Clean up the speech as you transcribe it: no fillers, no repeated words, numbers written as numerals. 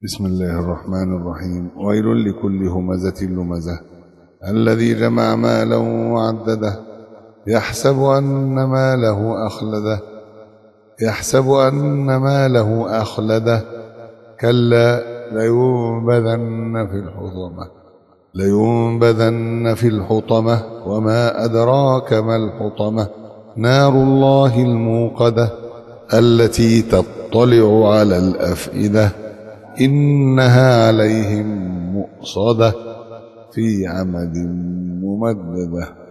بسم الله الرحمن الرحيم. ويل لكل همزة لمزة الذي جمع مالا وعدده يحسب أن ماله أخلده كلا لينبذن في الحطمة وما أدراك ما الحطمة نار الله الموقدة التي تطلع على الأفئدة إنها عليهم مؤصدة في عمد ممددة.